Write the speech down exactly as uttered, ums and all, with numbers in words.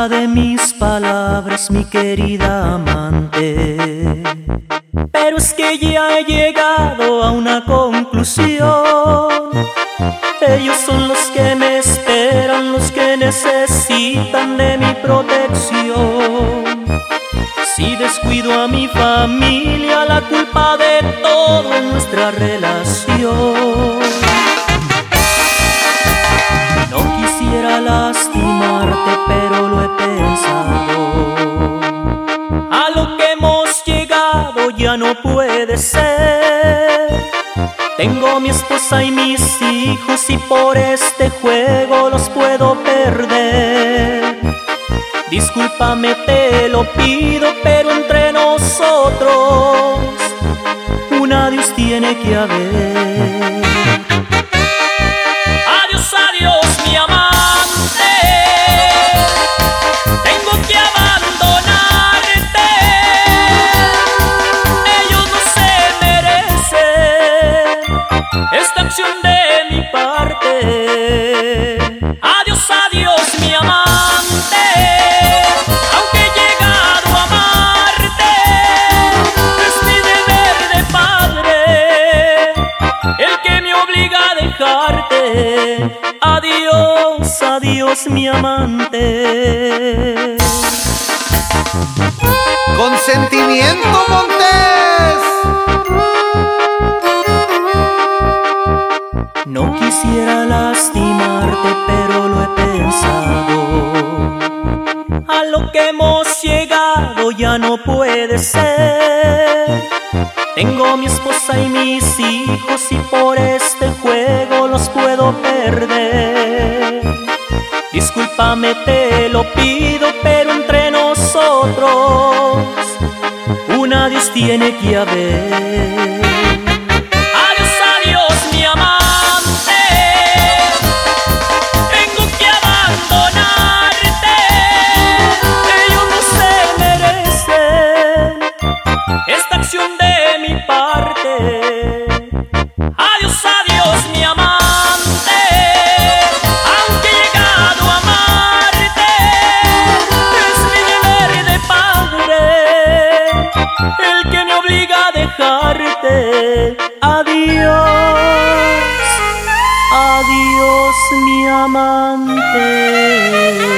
Disculpa de mis palabras, mi querida amante, pero es que ya he llegado a una conclusión. Ellos son los que me esperan, los que necesitan de mi protección. Si descuido a mi familia, la culpa de todo es nuestra relación. No quisiera lastimarte, pero lo he pensado. A lo que hemos llegado ya no puede ser. Tengo mi esposa y mis hijos y por este juego los puedo perder. Discúlpame, te lo pido, pero entre nosotros un adiós tiene que haber. Adiós, adiós, mi amante, tengo que abandonarte. Ellos no se merecen esta acción de mi parte. Adiós, adiós, mi amante, aunque he llegado a amarte, es mi deber de padre el que me obliga a dejarte. Adiós, adiós, mi amante. ¡Consentimiento, Montes! No quisiera lastimarte, pero lo he pensado. A lo que hemos llegado ya no puede ser. Tengo mi esposa y mis hijos y por este juego los puedo perder. Discúlpame, te lo pido, pero entre nosotros un adiós tiene que haber. Adiós, adiós, mi amante, tengo que abandonarte. Ellos no se merecen esta acción de mi parte. Adiós, adiós, mi amante, aunque he llegado a amarte, es mi deber de padre el que me obliga a dejarte. Adiós, adiós, mi amante.